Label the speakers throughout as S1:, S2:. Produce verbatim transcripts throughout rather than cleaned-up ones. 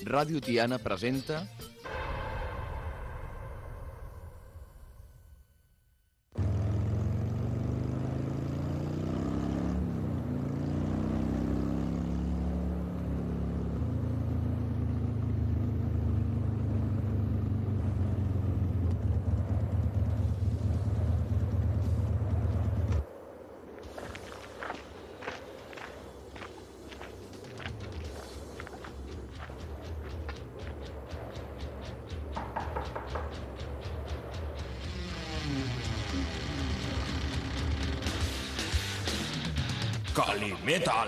S1: Ràdio Tiana presenta...
S2: Calimetal.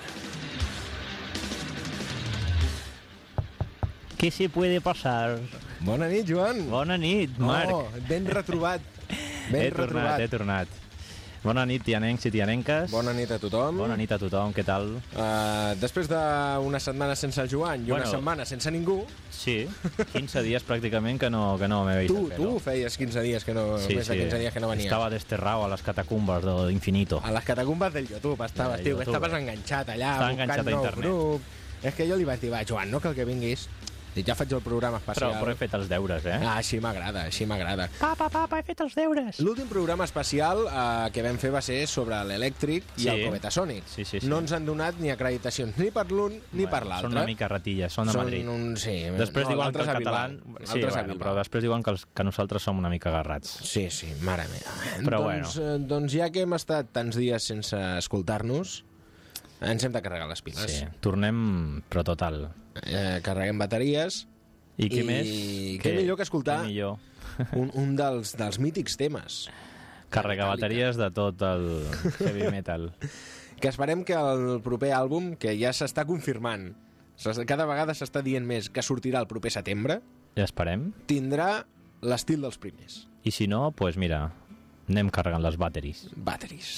S3: ¿Qué se puede pasar?
S4: Bona nit, Joan.
S3: Bona nit, Marc.
S4: Oh, ben retrobat. Ben
S3: he
S4: retrobat.
S3: tornat, he tornat. Bona nit, tianencs i tianenques.
S4: Bona nit a tothom.
S3: Bona nit a tothom, què tal?
S4: Uh, després d'una setmana sense el Joan i
S3: Bueno.
S4: una setmana sense ningú...
S3: Sí, quinze dies pràcticament que no, que no m'he vist
S4: Tu,
S3: a
S4: tu
S3: fer-ho.
S4: feies quinze dies que no...
S3: Sí,
S4: més de
S3: sí.
S4: quinze dies que no venies.
S3: Estava desterrado a les catacumbes de Infinito.
S4: A les catacumbes del YouTube estaves,
S3: De
S4: tio.
S3: YouTube.
S4: Estaves enganxat allà,
S3: Estava
S4: buscant
S3: enganxat a
S4: nou
S3: internet.
S4: grup. És que jo li vaig dir, va, Joan, no cal que vinguis. Dic, ja faig el programa
S3: Però,
S4: especial.
S3: però he fet els deures, eh?
S4: Ah, així m'agrada, així m'agrada.
S3: Papa, papa, he fet els deures.
S4: L'últim programa especial eh, que vam fer va ser sobre l'elèctric i
S3: Sí.
S4: el Covetasonic.
S3: Sí, sí, sí.
S4: No ens han donat ni acreditacions ni per l'un ni per l'altre.
S3: Són una mica ratilles, són de Madrid.
S4: Són un, sí.
S3: Després
S4: no,
S3: diuen que
S4: l'altre
S3: el
S4: és a
S3: català...
S4: Bilbao.
S3: Sí,
S4: L'altre és a
S3: bueno,
S4: Bilbao.
S3: però després diuen que, els, que nosaltres som una mica agarrats.
S4: Sí, sí, mare meva.
S3: Però
S4: doncs, eh, doncs ja que hem estat tants dies sense escoltar-nos, ens hem de carregar les piles.
S3: Sí, tornem, però total.
S4: Eh, carreguem bateries.
S3: I què
S4: I
S3: més?
S4: què millor que escoltar
S3: Què millor?
S4: un, un dels, dels mítics temes.
S3: Carregar bateries de tot el heavy metal.
S4: Que esperem que el proper àlbum, que ja s'està confirmant, s'està- cada vegada s'està dient més que sortirà el proper setembre,
S3: Ja esperem.
S4: tindrà l'estil dels primers.
S3: I si no, doncs pues mira, anem carregant les batteries.
S4: Batteries.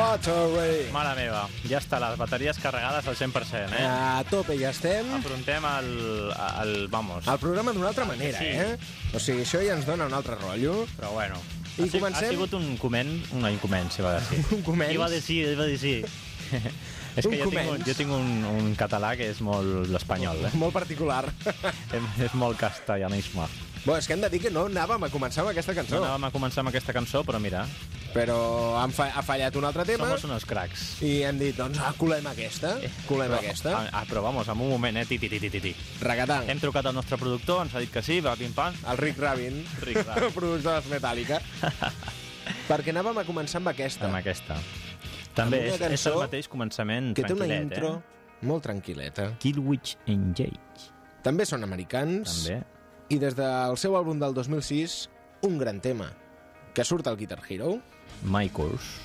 S4: Battery.
S3: Mare meva, ja està, les bateries carregades al cent per cent, eh?
S4: A tope ja estem.
S3: Afrontem el, el, vamos.
S4: El programa d'una altra manera,
S3: Sí.
S4: eh? O sigui, això ja ens dona un altre rotllo.
S3: Però bueno.
S4: I
S3: ha, si-
S4: comencem?
S3: Ha sigut un coment, un incoment, se va dir.
S4: Un començ.
S3: Iba a dir, iba a dir sí. És
S4: Un
S3: que jo tinc, un,
S4: començ.
S3: jo tinc un, un català que és molt espanyol, eh?
S4: Molt particular.
S3: és molt castellanisme.
S4: Bé, és que hem de dir que no anàvem a començar amb aquesta cançó,
S3: No anàvem a començar amb aquesta cançó, però mira,
S4: però han fa ha fallat un altre tema
S3: somos unos cracks.
S4: i hem dit, doncs, ah, colem aquesta, colem
S3: Però-
S4: aquesta.
S3: Ah, però vamos, en un moment, eh? Ti, ti, ti, ti, ti, ti.
S4: Regatang,
S3: Hem trucat al nostre productor, ens ha dit que sí, va, pim-pam.
S4: el Rick Rabin,
S3: Rick Rabin.
S4: productor de Metallica, perquè anàvem a començar amb aquesta,
S3: Amb aquesta. També
S4: Amb una
S3: és, és el
S4: cançó
S3: mateix començament
S4: que té una
S3: tranquil·let,
S4: intro
S3: eh?
S4: molt tranquil·leta.
S3: Killwitch Engage.
S4: També són americans,
S3: També.
S4: i des del seu àlbum del dos mil sis, un gran tema, que surt al Guitar Hero.
S3: My Course.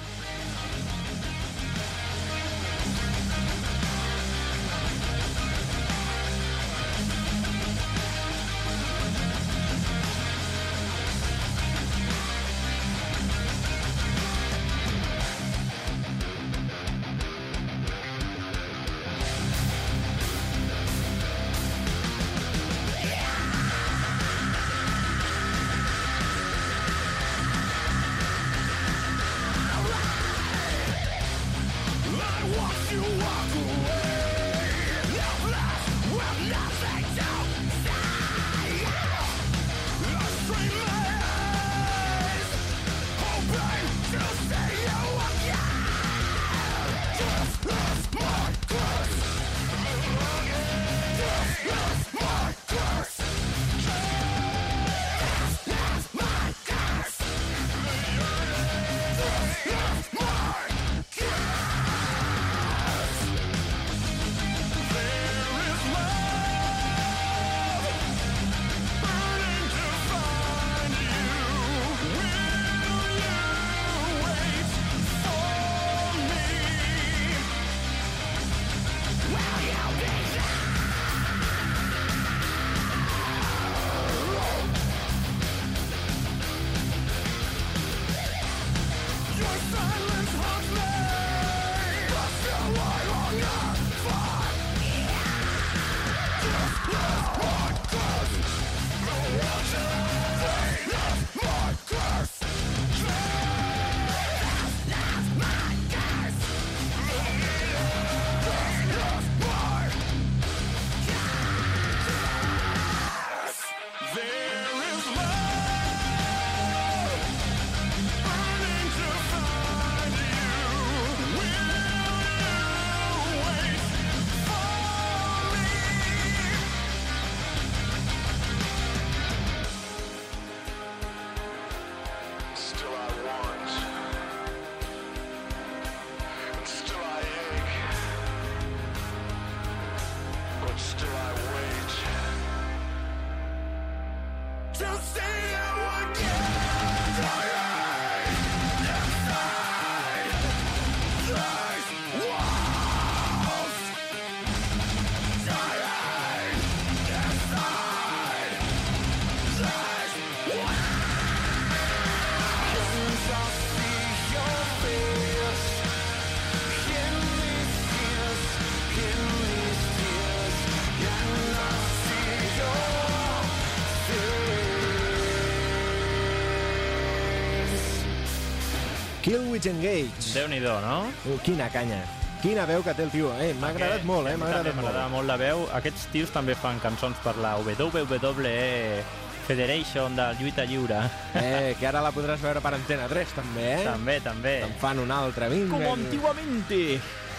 S4: Killwitch Engage.
S3: Déu-n'hi-do, no?
S4: Uh, quina canya. Quina veu que té el tio, eh? M'ha agradat molt, eh? M'ha agradat
S3: M'agrada
S4: molt.
S3: molt la veu. Aquests tios també fan cançons per la W W E Federation de lluita lliure.
S4: Eh, que ara la podràs veure per Antena tres, també, eh?
S3: També, també.
S4: En fan una altra, vinga.
S3: Como antiguamente.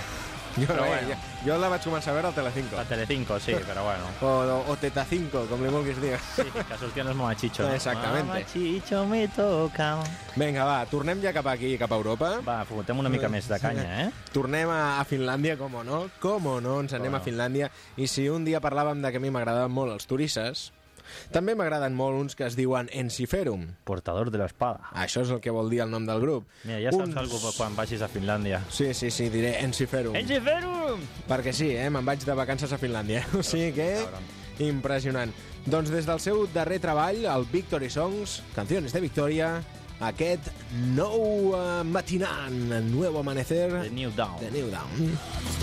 S4: Jo,
S3: Però
S4: eh,
S3: bueno.
S4: jo, jo la vaig començar a veure al Telecinco.
S3: A Telecinco, sí, però bueno.
S4: O, o, o Teta cinco, com li vulguis dir.
S3: Sí, que sortien els Mamachicho. No?
S4: Exactamente.
S3: Mamachicho me toca.
S4: Vinga, va, tornem ja cap aquí, cap a Europa.
S3: Va, fotem una mica més de canya, eh?
S4: Tornem a, a Finlàndia, com no? Com no, ens anem
S3: Com
S4: a
S3: no.
S4: Finlàndia. I si un dia parlàvem de que a mi m'agradaven molt els turisses, també m'agraden molt uns que es diuen Ensiferum.
S3: Portador de l'espada.
S4: Això és el que vol dir el nom del grup.
S3: Mira, ja saps uns... alguna cosa quan vagis a Finlàndia.
S4: Sí, sí, sí, diré Ensiferum.
S3: Ensiferum!
S4: Perquè sí, eh? Me'n vaig de vacances a Finlàndia. O sigui que... Impressionant. Doncs des del seu darrer treball, el Victory Songs, Canciones de Victoria, aquest nou uh, matinant, nuevo amanecer,
S3: The New Dawn.
S4: The New Dawn.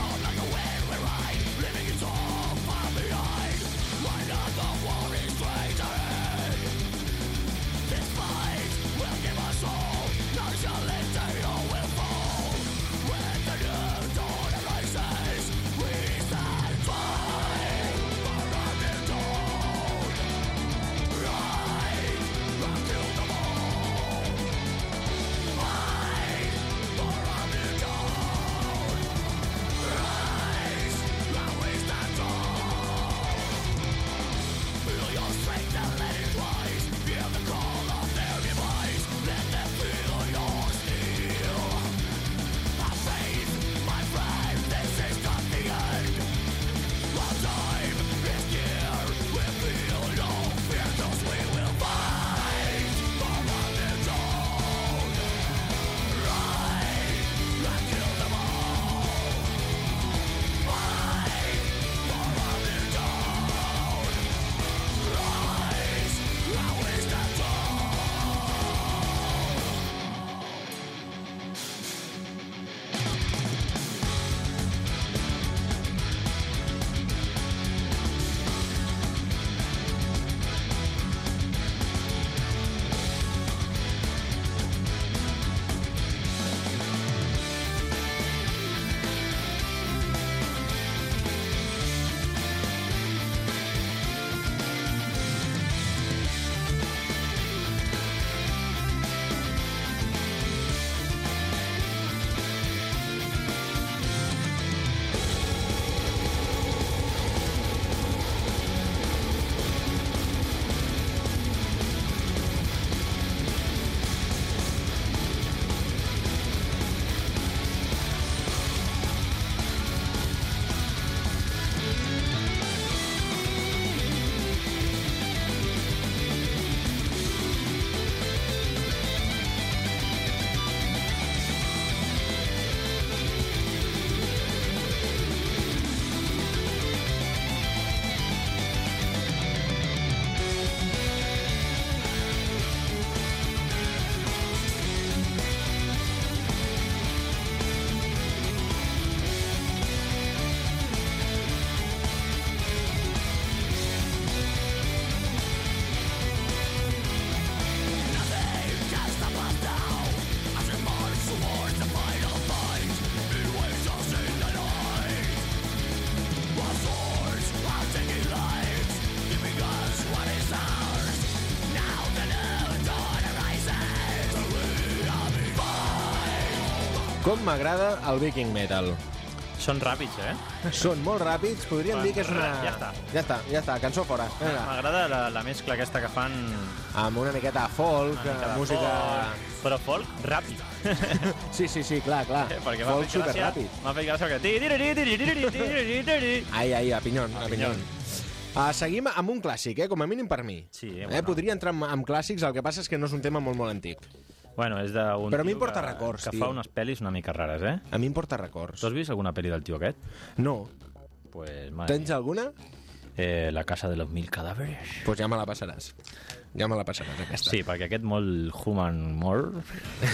S4: Com m'agrada el Viking Metal.
S3: Són ràpids, eh?
S4: Són molt ràpids, podríem
S3: Bueno,
S4: dir que és una...
S3: ja està.
S4: Ja està, ja està, cançó fora. Vinga.
S3: M'agrada la, la mescla aquesta que fan...
S4: Amb una miqueta de folk,
S3: Una mica de
S4: música...
S3: folk, però folk ràpid.
S4: Sí, sí, sí, clar, clar.
S3: Perquè m'ha
S4: Folk
S3: fet gràcia...
S4: superràpid.
S3: M'ha fet gràcia que... tiri-tiri-tiri-tiri-tiri-tiri-tiri-tiri.
S4: Ai, ai, a pinyon, a
S3: A
S4: pinyon.
S3: pinyon.
S4: Uh, seguim amb un clàssic, eh? Com a mínim per mi.
S3: Sí,
S4: eh?
S3: bueno.
S4: Podria entrar amb, amb clàssics, el que passa és que no és un tema molt, molt antic.
S3: Bueno, és d'un
S4: Però a mi
S3: tio
S4: em porta
S3: que,
S4: records,
S3: que
S4: tio.
S3: fa unes pel·lis una mica rares, eh?
S4: A mi em porta records.
S3: Tu has vist alguna pel·li del tio aquest?
S4: No.
S3: Pues, madre
S4: Tens
S3: mía.
S4: alguna?
S3: Eh, La casa de los mil cadáveres.
S4: Doncs pues ja me la passaràs. Ja me la passaràs, aquesta.
S3: Sí, perquè aquest molt human, more...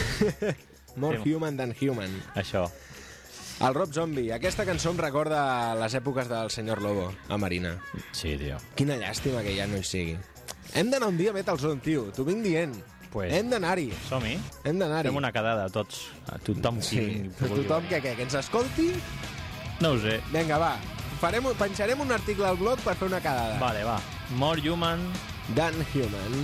S4: More
S3: Sí.
S4: human than human.
S3: Això.
S4: El Rob Zombie. Aquesta cançó em recorda les èpoques del senyor Lobo, a Marina.
S3: Sí, tio.
S4: Quina llàstima que ja no hi sigui. Hem d'anar un dia a Metal Zone, tio. T'ho vinc dient.
S3: Pues,
S4: Hem d'anar-hi.
S3: som-hi.
S4: Hem d'anar-hi.
S3: Fem una quedada, tots. A tothom
S4: Sí.
S3: qui...
S4: A tothom que, que, que ens escolti.
S3: No ho sé.
S4: Vinga, va. Farem, penjarem un article al blog per fer una quedada.
S3: Vale, va. More human...
S4: Dan Human.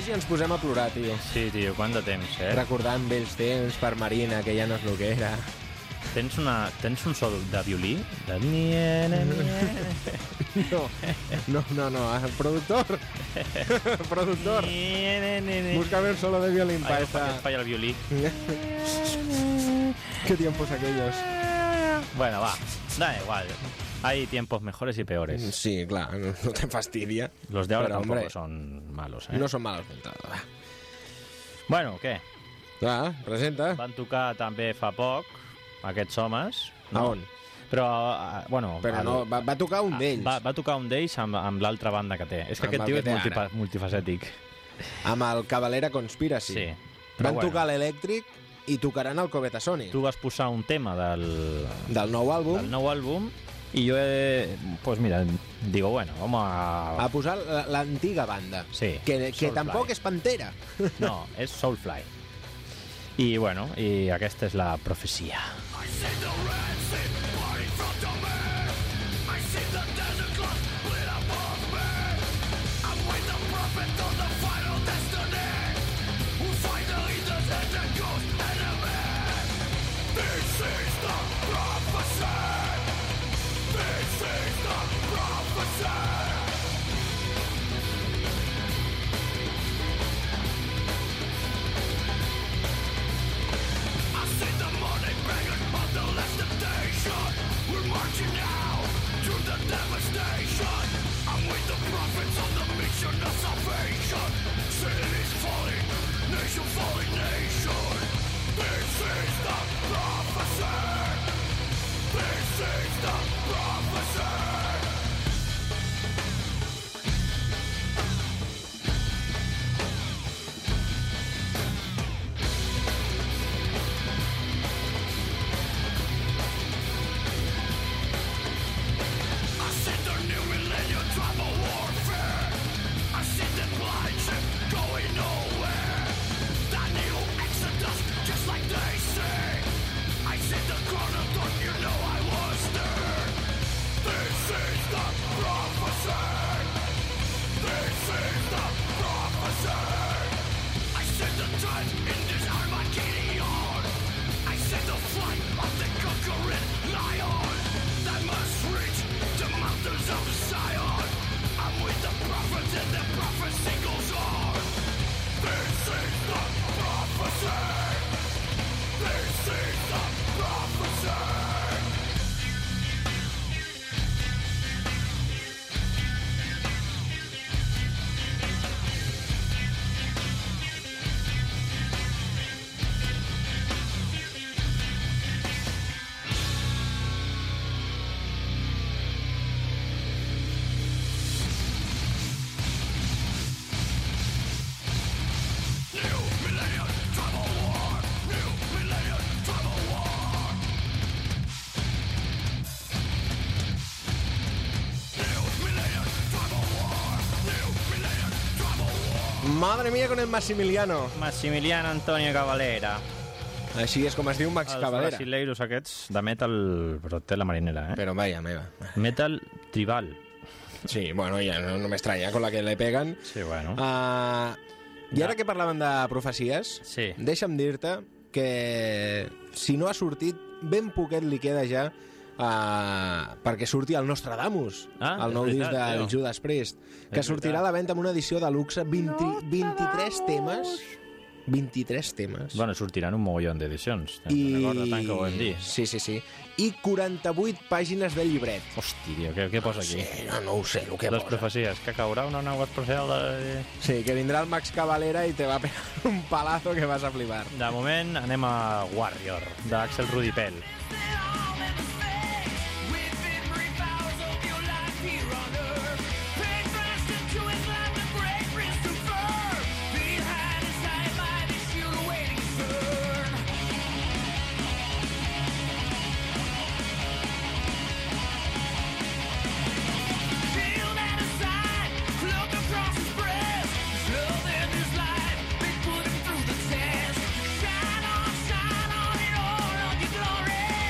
S4: i ens posem a plorar, tio.
S3: Sí, tio, quant de temps, eh?
S4: Recordant vells temps per Marina, que ja no és el que era.
S3: Tens, una, tens un so de violí? De... Nie,
S4: No, no, no, no. Productor. Productor. Búscame un solo de violín para esta...
S3: Falla el violí.
S4: Qué tiempos aquellos.
S3: Bueno, va. Da igual. Hay tiempos mejores y peores.
S4: Sí, claro, no, no te fastidia.
S3: Los de ahora
S4: Pero,
S3: tampoco
S4: hombre,
S3: son malos, eh?
S4: No són malos d'entrada. Va.
S3: Bueno, què?
S4: Va, presenta.
S3: Van tocar també fa poc aquests homes.
S4: A on?
S3: Però, uh, bueno...
S4: Però
S3: el,
S4: no, va, va tocar un d'ells.
S3: Va, va tocar un d'ells amb, amb l'altra banda que té. És que
S4: Amb
S3: aquest
S4: el
S3: tio
S4: que
S3: és
S4: té
S3: multipa,
S4: ara.
S3: multifacètic.
S4: Amb el Cavalera Conspiracy.
S3: Sí.
S4: Van
S3: Però
S4: tocar l'Elèctric i tocaran el Covetasoni.
S3: Tu vas posar un tema del,
S4: Del nou àlbum.
S3: del nou àlbum i jo he... Pues mira, digo, bueno, vamos a...
S4: A posar la- l'antiga banda.
S3: Sí,
S4: Que, que
S3: Soulfly.
S4: tampoc és Pantera.
S3: No, és Soulfly. I, bueno, i aquesta és la profecia.
S4: Madre mía con el Massimiliano.
S3: Massimiliano Antonio Cavalera.
S4: Així és com es diu Max
S3: Els
S4: Cavalera.
S3: brasileiros aquests de metal, però té la marinera, eh?
S4: Però vaya meva.
S3: Metal tribal.
S4: Sí, bueno, ja no, no m'estranya con la que le peguen.
S3: Sí, bueno.
S4: Uh, I ara
S3: Ja.
S4: que parlaven de profecies,
S3: Sí.
S4: deixa'm dir-te que si no ha sortit, ben poquet li queda ja uh, perquè surti el Nostradamus,
S3: Ah,
S4: el
S3: és
S4: nou
S3: veritat,
S4: disc del
S3: tio.
S4: Judas Priest, que
S3: És
S4: sortirà
S3: veritat.
S4: a la venda amb una edició de luxe, vint, vint-i-tres temes, vint-i-tres temes.
S3: Bueno, sortiran un mogollon d'edicions.
S4: I...
S3: Recorda tant que ho vam dir.
S4: Sí, sí, sí. I quaranta-vuit pàgines de llibret.
S3: Hosti, tio, què, què posa aquí?
S4: Sí, no, no ho sé, el que
S3: Les
S4: posa.
S3: profecies, que caurà una nau espacial de...
S4: Sí, que vindrà el Max Cavalera i te va pegar un palazo que vas a flipar.
S3: De moment anem a Warrior, d'Axel Rudipel.
S1: Shine on, shine on in all of your glory.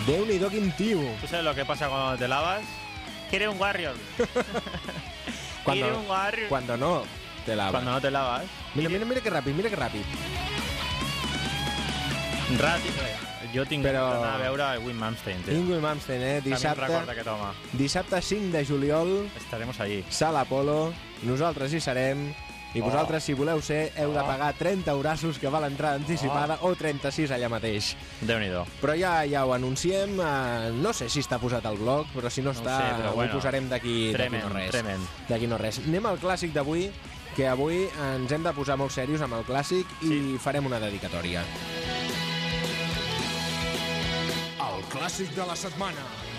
S4: Déu-n'hi-do, quin tio.
S3: ¿Tú sabes lo que pasa cuando te lavas? Quiere un Warrior.
S4: Cuando,
S3: Quiere un Warrior.
S4: cuando no te lavas.
S3: Cuando no te lavas.
S4: Mira, mira, mira que ràpid, mira que ràpid.
S3: Ràpid. Jo tinc
S4: Però...
S3: d'anar a veure el Wim Malmsteen, tio.
S4: Ingrid Malmsteen, eh?
S3: També em
S4: Dissabte,
S3: recorda aquest home.
S4: dissabte cinc de juliol,
S3: Estaremos allí.
S4: Sala Apolo, nosaltres hi serem, i
S3: Oh.
S4: vosaltres, si voleu ser, heu de
S3: Oh.
S4: pagar trenta eurassos, que val l'entrada anticipada, o trenta-sis allà mateix.
S3: Déu-n'hi-do.
S4: Però ja ja ho anunciem, eh, no sé si està posat al blog, però si no
S3: No ho
S4: està,
S3: sé, però
S4: ho
S3: bueno.
S4: posarem d'aquí
S3: Tremend,
S4: no res.
S3: tremend.
S4: D'aquí no res. Anem al clàssic d'avui, que avui ens hem de posar molt serios amb el clàssic i
S3: Sí.
S4: farem una dedicatòria.
S2: El clàssic de la setmana.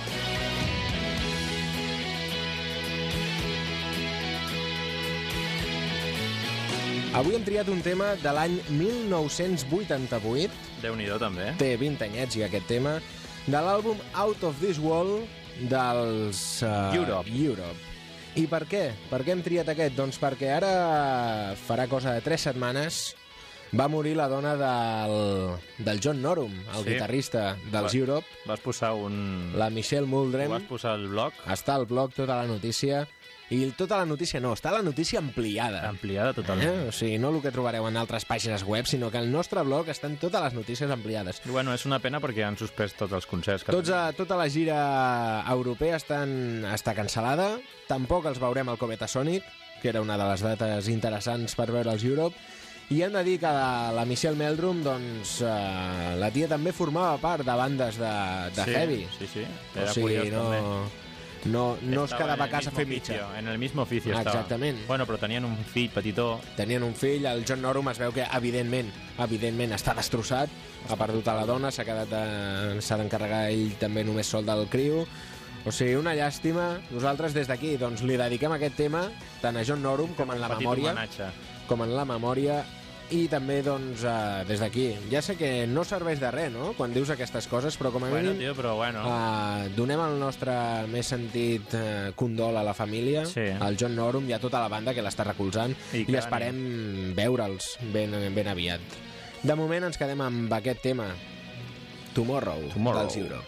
S4: Avui hem triat un tema de l'any mil nou-cents vuitanta-vuit,
S3: Déu-n'hi-do, també.
S4: té vint anyets i aquest tema, de l'àlbum Out of This World dels... Uh,
S3: Europe.
S4: Europe. I per què? Per què hem triat aquest? Doncs perquè ara farà cosa de tres setmanes va morir la dona del, del John Norum, el
S3: Sí.
S4: guitarrista dels
S3: Va-
S4: Europe,
S3: Vas posar un...
S4: la Michelle
S3: Ho
S4: Muldren.
S3: vas posar al blog?
S4: Està al blog tota la notícia, i tota la notícia no, està la notícia ampliada.
S3: Ampliada totalment.
S4: Eh? O sigui, no el que trobareu en altres pàgines web, sinó que al nostre blog estan totes les notícies ampliades.
S3: I bueno, és una pena perquè han suspès tots els concerts. Que
S4: Tots a, tota la gira europea estan, està cancel·lada. Tampoc els veurem al Cometa Sonic, que era una de les dates interessants per veure els Europe. I hem de dir que la, la Michelle Meldrum, doncs, eh, la tia també formava part de bandes de, de
S3: sí,
S4: heavy.
S3: Sí, sí.
S4: O
S3: Era
S4: sigui,
S3: curiós,
S4: no,
S3: també.
S4: no, no es
S3: Estava
S4: quedava a
S3: en el
S4: casa a
S3: mismo
S4: fer
S3: oficio,
S4: mitja.
S3: En el mismo oficio estava.
S4: Exactament.
S3: Bueno, però tenien un fill petitó.
S4: Tenien un fill, el John Norum es veu que, evidentment, evidentment està destrossat, ha perdut a la dona, s'ha quedat de- s'ha d'encarregar ell també només sol del criu. O sigui, una llàstima. Nosaltres des d'aquí doncs, li dediquem aquest tema tant a John Norum com en la
S3: Petit
S4: memòria,
S3: homenatge.
S4: com en la memòria i també doncs, eh, des d'aquí. Ja sé que no serveix de res, no?, quan dius aquestes coses, però com a
S3: Bueno,
S4: mínim
S3: tio, però bueno.
S4: eh, donem el nostre més sentit eh, condol a la família,
S3: Sí.
S4: al John Norum i a tota la banda que l'està recolzant,
S3: I
S4: i,
S3: que
S4: esperem veure'ls ben, ben aviat. De moment ens quedem amb aquest tema, Tomorrow,
S3: Tomorrow.
S4: dels Europe.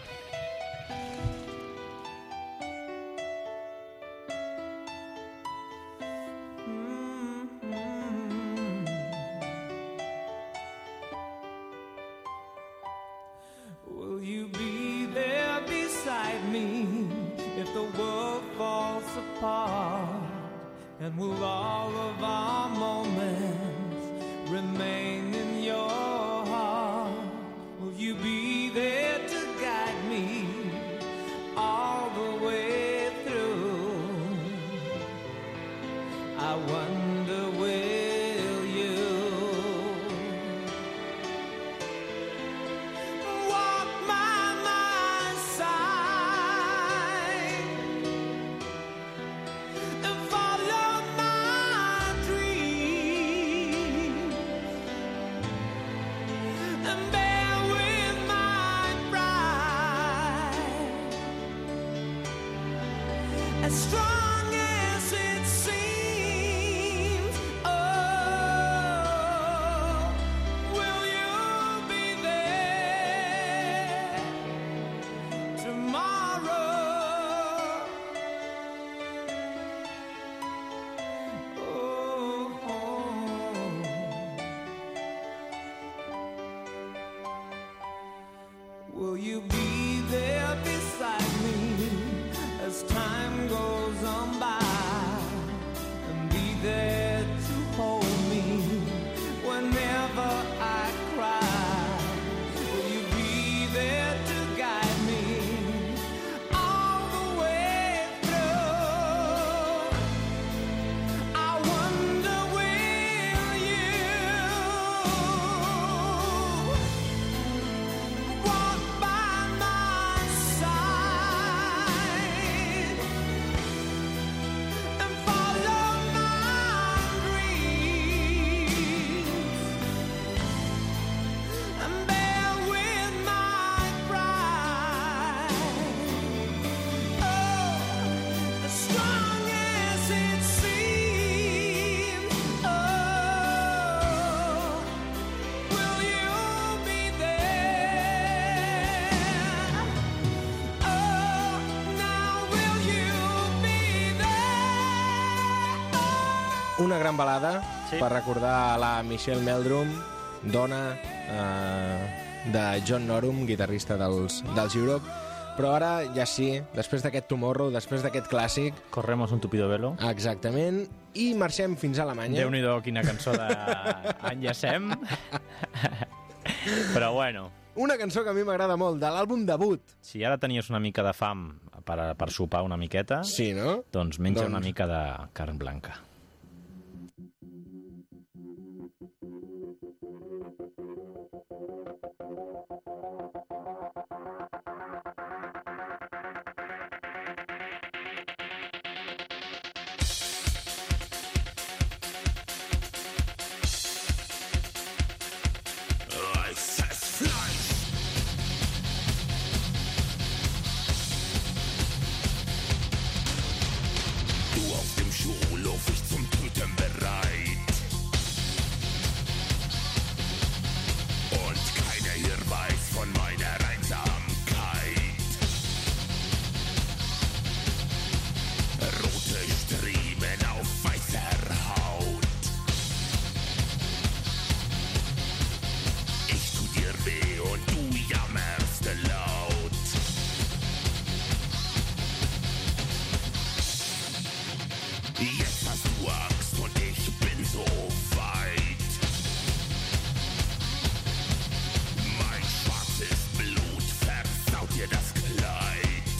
S1: Will you be there beside me if the world falls apart? And will all of our moments remain in your heart? Will you be there to guide me all the way through? I wonder, will you walk by my side and follow my dreams and bear with my pride, as strong as it seems? Oh, will you be there tomorrow? Oh, will you be there beside me as time goes on by, and be there to hold me whenever I cry? Will you be there to guide me all the way through? I wonder, will you walk by my side
S4: una gran balada
S3: Sí.
S4: per recordar la Michelle Meldrum, dona eh, de John Norum, guitarrista dels, dels Europe. Però ara ja sí, després d'aquest Tomorrow, després d'aquest clàssic,
S3: Corremos un tupido velo.
S4: exactament, i marxem fins a Alemanya.
S3: Déu-n'hi-do, quina cançó d'enllacem. Però bueno,
S4: Una cançó que a mi m'agrada molt, de l'àlbum debut.
S3: si ara tenies una mica de fam per, per sopar una miqueta,
S4: Sí, no?
S3: doncs menja
S4: Doncs-
S3: una mica de carn blanca.
S2: Du auf dem Schulhof, ich zum Töten bereit. Und keiner hier weiß von meiner Einsamkeit. Rote Striemen auf weißer Haut. Ich tu dir weh und du jammerst laut. Jetzt hast du Angst und ich bin so weit. Mein schwarzes Blut versaut dir das Kleid.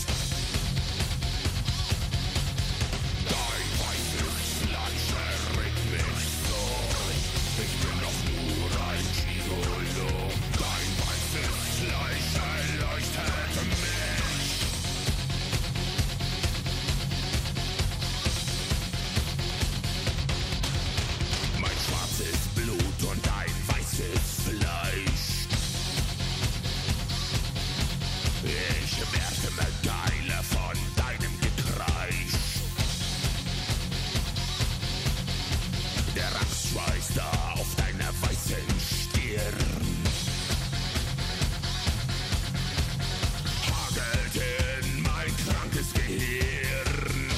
S2: Dein weißes Fleisch erregt mich so. Ich bin doch nur ein Gigolo. Dein weißes Fleisch erleuchtet mich. Mein schwarzes Blut und dein weißes Fleisch. Ich werde immer geiler von deinem Gekreisch. Der Angstschweiß da auf deiner weißen Stirn hagelt in mein krankes Gehirn.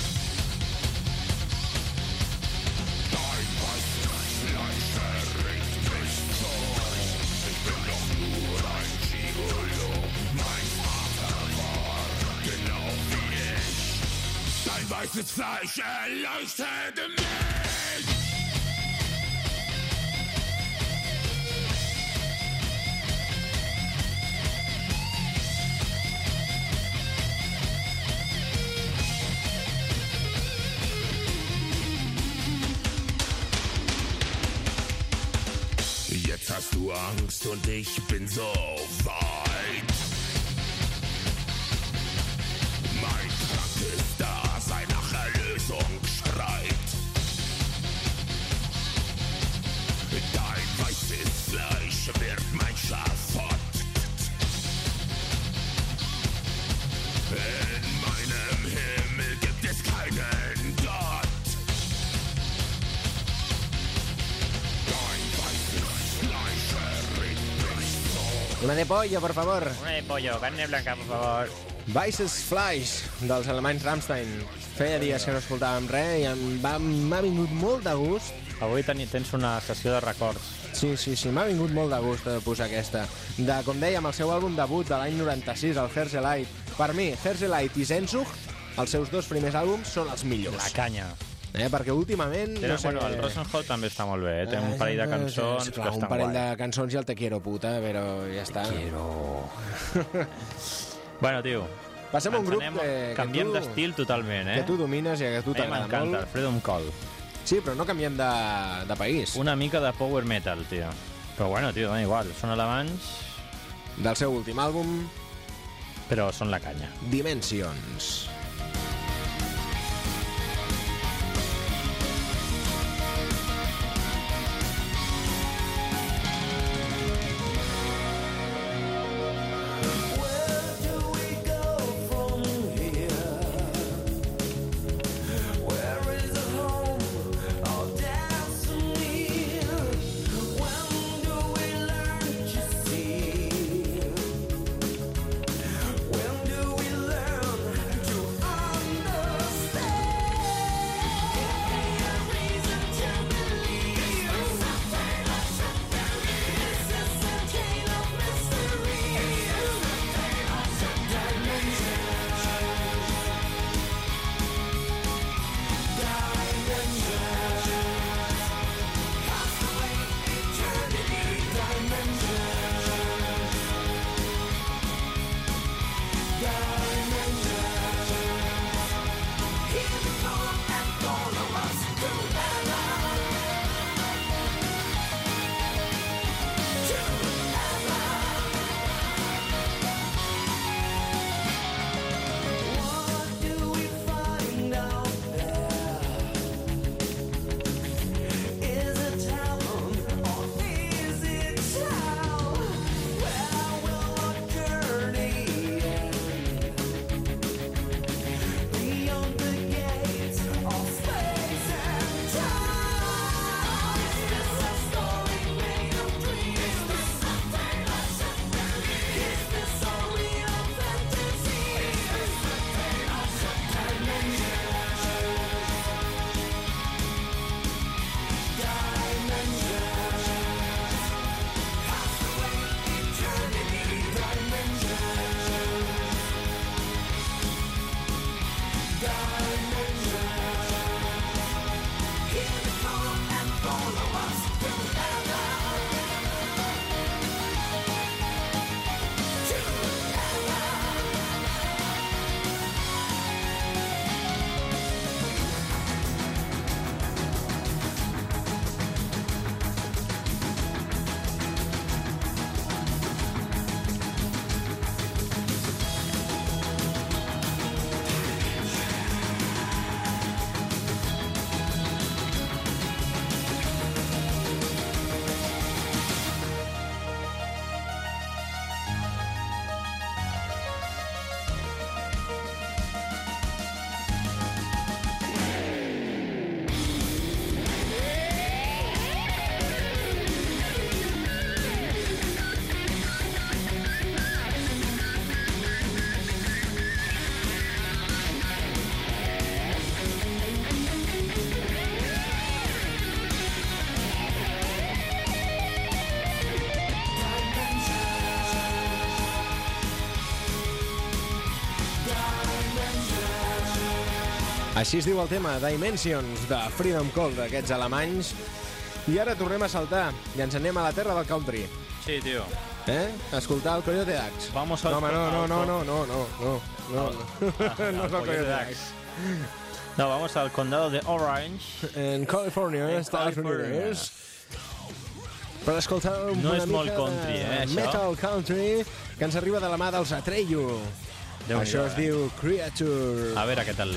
S2: Dein weißes Fleisch erregt mich so. Ich bin doch nur ein Gigolo. Mein Vater war genau wie ich. Dein weißes Fleisch erleuchtet mich. Jetzt hast du Angst und ich bin so weit. Mein krankes Dasein nach Erlösung schreit. Dein weißes Fleisch wird mein Schafott. In meinem Himmel gibt es keinen Gott. Dein weißes Fleisch erregt mich so.
S4: Una de polla, per favor.
S3: Una de pollo, carne blanca, por favor.
S4: Weißes Fleisch, dels alemanys Rammstein. Feia dies que no escoltàvem res i em va- m'ha vingut molt de gust.
S3: Avui teni, tens una sessió de records.
S4: Sí, sí, sí, m'ha vingut molt de gust de posar aquesta. De, com dèiem, el seu àlbum debut de l'any noranta-sis, el Herzeleid. Per mi, Herzeleid i Sehnsucht, els seus dos primers àlbums, són els millors.
S3: La canya.
S4: Eh, perquè últimament...
S3: Tenen,
S4: no sé,
S3: bueno, el Rosenhot també està molt bé, eh? Té un parell de cançons
S4: clar,
S3: que estan
S4: un parell
S3: guai.
S4: de cançons i el Te quiero puta, però ja està.
S3: Quiero... Bueno, tio,
S4: Passem a un
S3: ens
S4: grup
S3: anem-
S4: que, que,
S3: canviem
S4: tu,
S3: d'estil totalment, eh?
S4: que tu domines i que a tu
S3: A mi
S4: t'agrada
S3: m'encanta, el
S4: molt.
S3: Freedom Call.
S4: Sí, però no canviem de, de país.
S3: Una mica de power metal, tio. Però bueno, tio, dona igual, són alemanys,
S4: Del seu últim àlbum,
S3: però són la canya.
S4: Dimensions.
S1: When do we learn to
S4: Així es diu el tema, Dimensions, de Freedom Call, d'aquests alemanys. I ara tornem a saltar i ens anem a la terra del country.
S3: Sí, tío.
S4: Eh? Escoltar el Coyote Dax.
S3: Vamos al...
S4: No, home, no, no, no, no, no, no, no, no,
S3: Ah,
S4: no és el Coyote Dax.
S3: No, vamos al condado de Orange.
S4: En California,
S3: En
S4: Estats
S3: California.
S4: Units. Per escoltar
S3: No
S4: una
S3: és
S4: mica
S3: molt country,
S4: de
S3: eh, això?
S4: metal country que ens arriba de la mà dels Atreyu.
S3: Déu-n'hi-do,
S4: Això es
S3: eh?
S4: diu Creature.
S3: A veure què tal.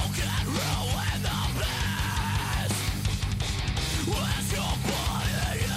S2: Let's go, boy.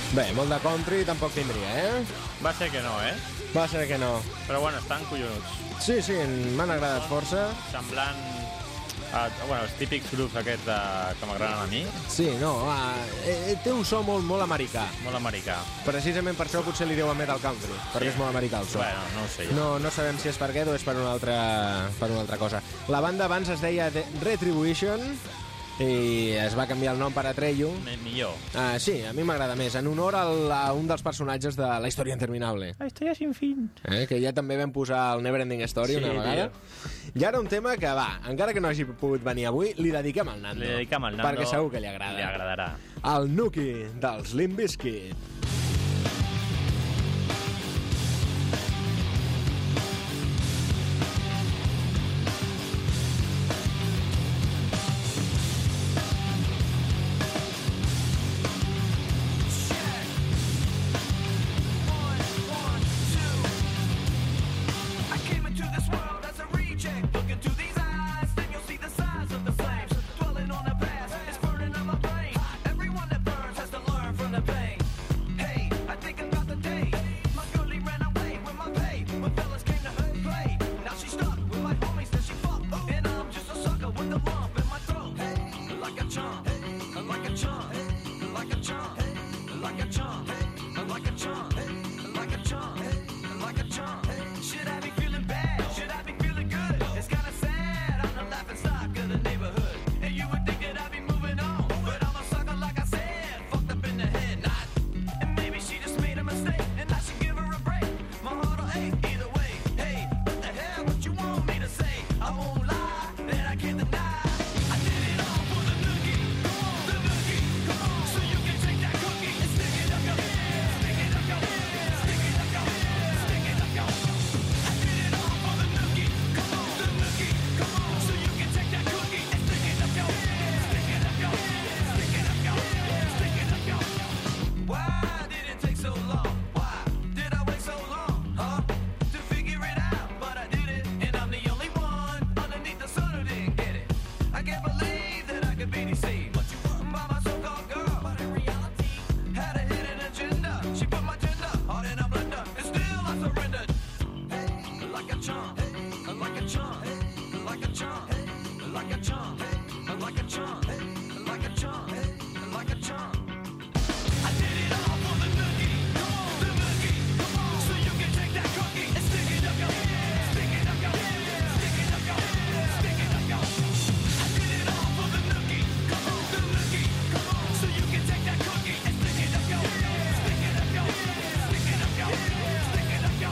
S4: Bé, molt de country tampoc tindria, eh?
S3: Va ser que no, eh?
S4: Va ser que no.
S3: Però bueno, estan collonuts.
S4: Sí, sí, m'han agradat força.
S3: Semblant a, bueno, els típics grups aquests de, que m'agraden a mi.
S4: Sí, no, uh, té un so molt, molt americà.
S3: Molt americà.
S4: Precisament per això potser li diuen metal country, perquè
S3: Sí.
S4: és molt americà el so.
S3: Bueno, no ho sé jo.
S4: No, no sabem si és per aquest o és per una altra, per una altra cosa. La banda abans es deia The Retribution i es va canviar el nom per Atreyu.
S3: Mi- Millor.
S4: Uh, sí, a mi m'agrada més, en honor al, a un dels personatges de La història interminable.
S3: La història sin fin.
S4: Eh, que ja també vam posar el Neverending Story
S3: Sí,
S4: una vegada. I ara un tema que, va, encara que no hagi pogut venir avui, li dediquem al Nando.
S3: Li dedicam al Nando.
S4: Perquè segur que li agrada.
S3: Li agradarà.
S4: El Nuki dels Limp Bizkit.
S5: I came into this world as a reject. Look into these eyes, then you'll see the size of the flames. Dwelling on the past, it's burning on my brain. Everyone that burns has to learn from the pain. Hey, I think about the day my girlie ran away with my pay. When fellas came to her play, now she's stuck with my homies that she fucked. And I'm just a sucker with a lump in my throat. Like a chump, like a chump, like a chump, like a chump, like a chump, like a chump, like a chump. Should I be feeling bad? Should I be feeling good? It's kinda sad, I'm the laughing stock of the neighborhood. And you would think that I'd be moving on, but I'm a sucker like I said, fucked up in the head, not. And maybe she just made a mistake, and I should give her a break. My heart'll ache either way. Hey, what the hell, what you want me to say? I won't lie, that I can't deny. I did it all for the nookie, come on, the nookie, come on. So you can take that cookie and stick it up your, stick it up your, stick it up your, stick it up your. I did it all for the nookie, come on, the nookie, come on. So you can take that cookie and stick it up your, stick it up your, stick it up your, stick it up your. Why did it take so long? Why did I wait so long, huh? To figure it out, but I did it, and I'm the only one underneath the sun who didn't get it. I can't believe that I could be deceived by my so-called girl, but in reality had a hidden agenda. She put my gender all in a blender, and still I surrendered. Like a chump, like a chump, like a chump, like a chump, like a chump, like a chump, like a chump. I did it all for the nookie, come on, the nookie, come on. So you can take that cookie and stick it up your, stick it up your, stick it up your, stick it up your. I did it all for the nookie, come on, the nookie, come on. So you can take that cookie and stick it up your, stick it up your, stick it up your, stick it up your.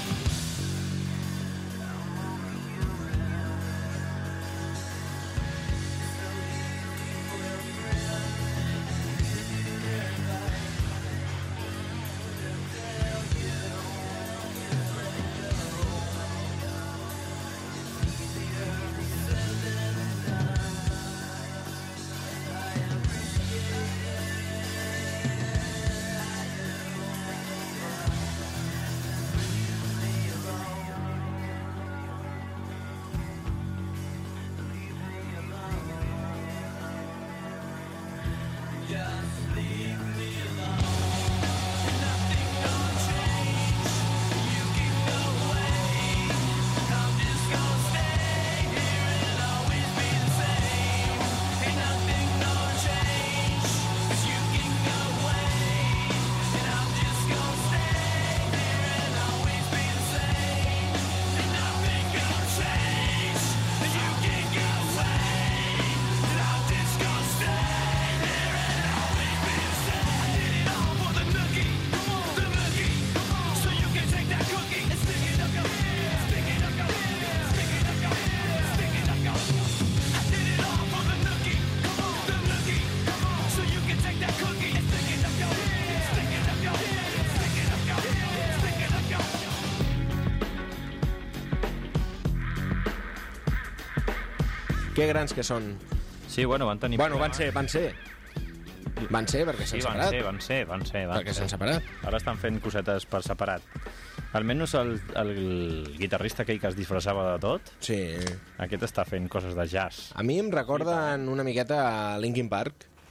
S4: Que grans que són.
S3: Sí, bueno, van tenir...
S4: Bueno, van
S3: problemes.
S4: ser, van ser. Van ser perquè
S3: Sí,
S4: s'han
S3: van
S4: separat.
S3: ser, van ser, van ser. Van
S4: Perquè
S3: ser.
S4: s'han separat.
S3: Ara estan fent cosetes per separat. Almenys el, el guitarrista aquell que es disfressava de tot,
S4: Sí.
S3: aquest està fent coses de jazz.
S4: A mi em recorden una miqueta a Linkin Park.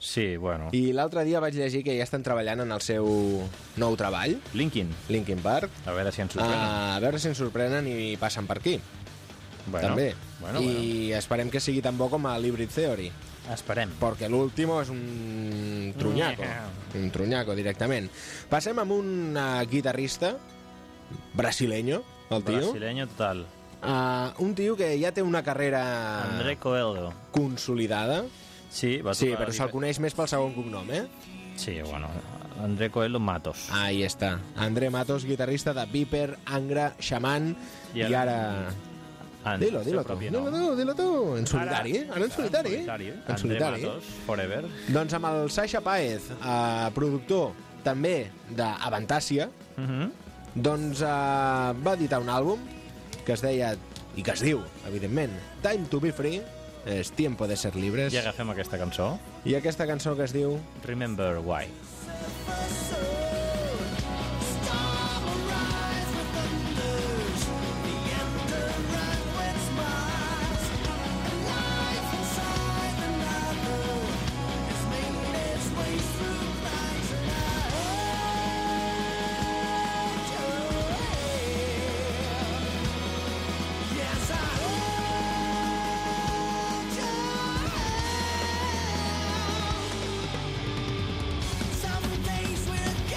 S3: Sí, bueno.
S4: I l'altre dia vaig llegir que ja estan treballant en el seu nou treball,
S3: Linkin.
S4: Linkin Park.
S3: A veure si ens sorprenen.
S4: A veure si ens sorprenen i passen per aquí.
S3: bueno,
S4: També.
S3: Bueno,
S4: I
S3: bueno.
S4: esperem que sigui tan bo com a l'Hybrid Theory.
S3: Esperem.
S4: Perquè l'último és un trunyaco. Un trunyaco, directament. Passem amb un uh, guitarrista brasileño, el tio.
S3: Brasileño total.
S4: Uh, un tio que ja té una carrera
S3: André Coelho.
S4: consolidada.
S3: Sí, va
S4: Sí,
S3: tocar
S4: però se'l coneix més pel segon cognom, eh?
S3: Sí, bueno, André Coelho Matos.
S4: Ahí està. André Matos, guitarrista de Viper, Angra, Xaman,
S3: I
S4: i
S3: ara-
S4: ara...
S3: En
S4: Dilo,
S3: seu
S4: dilo tu,
S3: propi
S4: dilo
S3: nom.
S4: tu, dilo tu. En solitari, eh? Ara en solitari.
S3: En solitari.
S4: En
S3: André
S4: solitari.
S3: Matos, forever.
S4: Doncs amb el Sasha Paez, eh, productor també d'Avantàcia,
S3: Mhm.
S4: doncs eh, va editar un àlbum que es deia, i que es diu, evidentment, Time to be Free, és Tiempo de ser libres,
S3: I agafem aquesta cançó.
S4: i aquesta cançó que es diu
S3: Remember Why.
S5: Some days we're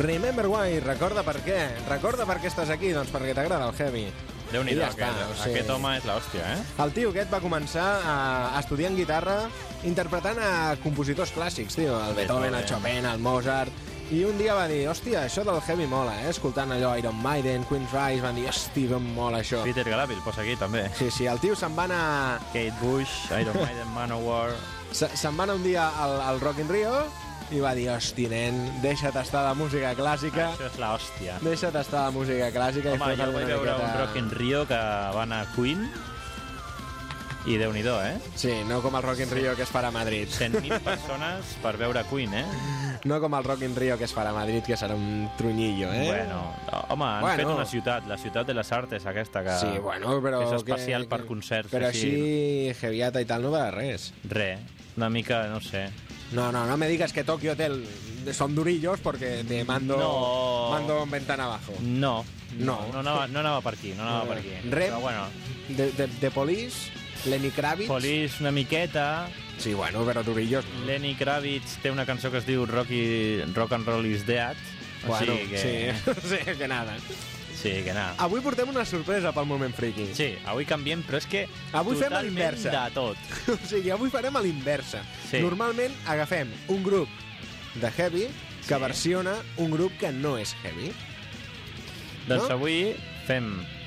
S4: Remember Why, recorda per què. Recorda per què estàs aquí, doncs perquè t'agrada el heavy.
S3: Déu-n'hi-do,
S4: I ja està,
S3: aquest,
S4: o sigui-
S3: aquest home és l'hòstia, eh?
S4: El tio aquest va començar a estudiant guitarra interpretant a compositors clàssics, tio, el Beethoven, el Chopin, el Mozart, i un dia va dir, hòstia, això del heavy mola, eh? Escoltant allò Iron Maiden, Queen's Rise, van dir, hòstia, com mola això.
S3: Peter Gabriel, posa aquí, també.
S4: Sí, sí, el tio se'n va anar...
S3: Kate Bush, Iron Maiden, Manowar...
S4: Se- Se'n va anar un dia al, al Rock in Rio i va dir, hosti, nen, deixa't estar de música clàssica,
S3: Això és l'hòstia.
S4: deixa't estar de música clàssica. i
S3: Home,
S4: fot
S3: jo vaig
S4: alguna
S3: veure
S4: miqueta-
S3: un Rock in Rio que va anar a Queen i Déu-n'hi-do, eh?
S4: Sí, no com el Rock in Rio que es farà a Madrid.
S3: cent mil persones per veure Queen, eh?
S4: No com el Rock in Rio que es farà a Madrid, que serà un trunyillo, eh?
S3: Bueno, home, han
S4: Bueno.
S3: fet una ciutat, la ciutat de les artes aquesta, que,
S4: Sí, bueno, però...
S3: que és especial
S4: que-
S3: per concerts.
S4: Però així, heaviata i tal, no va de res.
S3: Re, una mica, no sé...
S4: No, no, no me digas que Tokyo Hotel son durillos porque te mando,
S3: No.
S4: mando ventana abajo.
S3: No,
S4: No.
S3: no, no, anava, no anava per aquí, no anava per aquí.
S4: Rem.
S3: Però bueno,
S4: De, de, de Police, Lenny Kravitz...
S3: Police una miqueta,
S4: Sí, bueno, però durillos... no.
S3: Lenny Kravitz té una cançó que es diu Rocky, Rock and Roll is Dead, o
S4: Bueno,
S3: sigui que...
S4: sí, sí, que nada.
S3: Sí, que nada.
S4: Avui portem una sorpresa pel Moment Friki.
S3: Sí, avui canviem, però és que
S4: Avui fem a
S3: totalment
S4: l'inversa.
S3: de tot.
S4: O sigui, avui farem a l'inversa.
S3: Sí.
S4: Normalment agafem un grup de heavy que
S3: Sí.
S4: versiona un grup que no és heavy.
S3: Doncs
S4: No?
S3: avui fem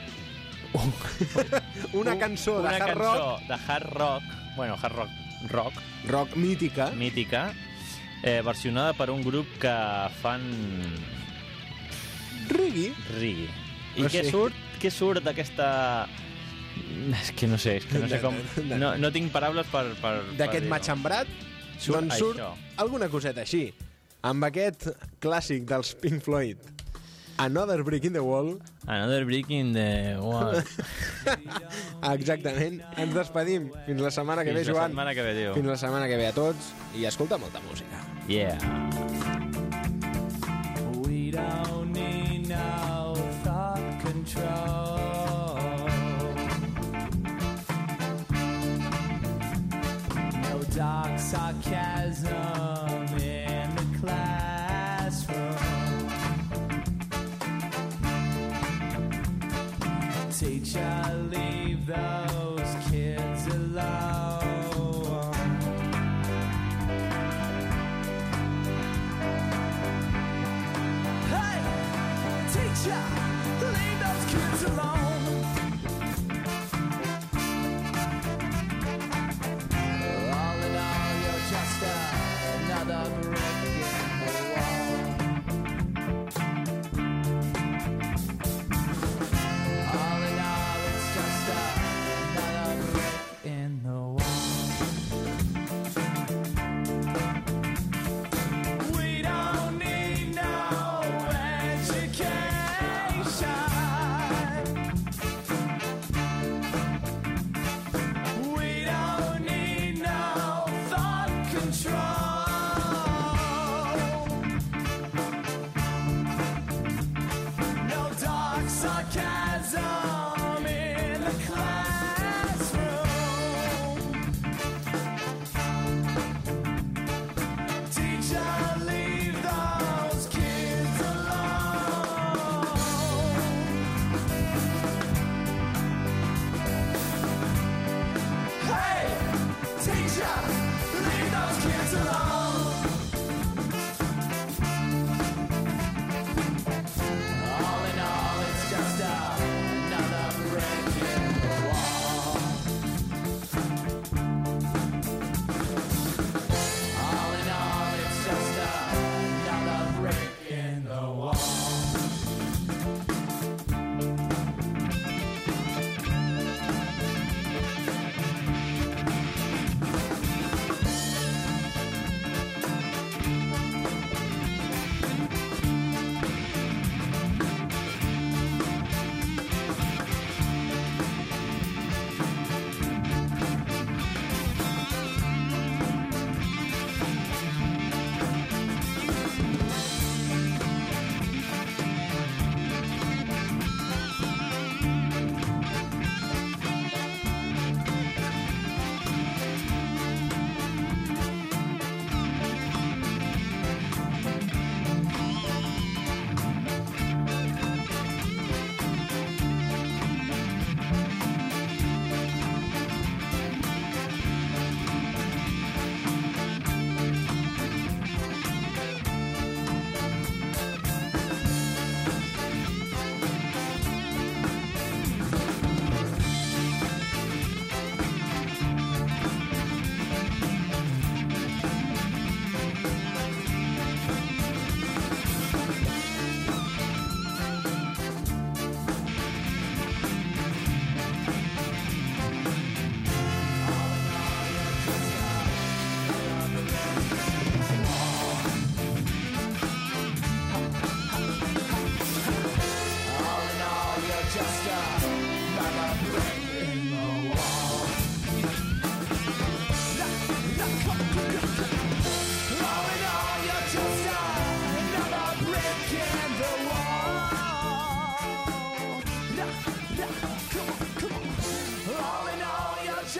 S4: Una
S3: un-
S4: cançó de
S3: una
S4: hard
S3: cançó
S4: rock,
S3: de hard rock, bueno, hard rock, rock,
S4: rock mítica.
S3: mítica, eh, versionada per un grup que fan
S4: Reggae.
S3: reggae. I
S4: No
S3: què
S4: sé.
S3: surt? Què surt d'aquesta... És que no sé, és que no sé
S4: De-
S3: com...
S4: de- de-
S3: No, no tinc paraules per... per
S4: D'aquest
S3: per dir-ho.
S4: matxembrat,
S3: Surt
S4: doncs surt
S3: això.
S4: alguna coseta així. Amb aquest clàssic dels Pink Floyd, Another Brick in the Wall.
S3: Another brick in the wall.
S4: Exactament. Ens despedim. Fins la setmana que ve,
S3: Fins la
S4: Joan.
S3: setmana que ve, tio.
S4: Fins la setmana que ve a tots. I escolta molta música.
S3: Yeah.
S1: We don't need no thought control. No dark sarcasm in the classroom. Teacher, leave those kids alone. Hey, teacher, leave those kids alone. All in all, you're just another brick in the wall. All in all, it's just another brick in the wall. We don't need no education.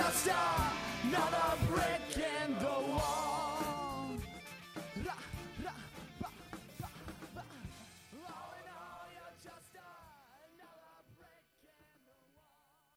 S1: just another brick in the wall.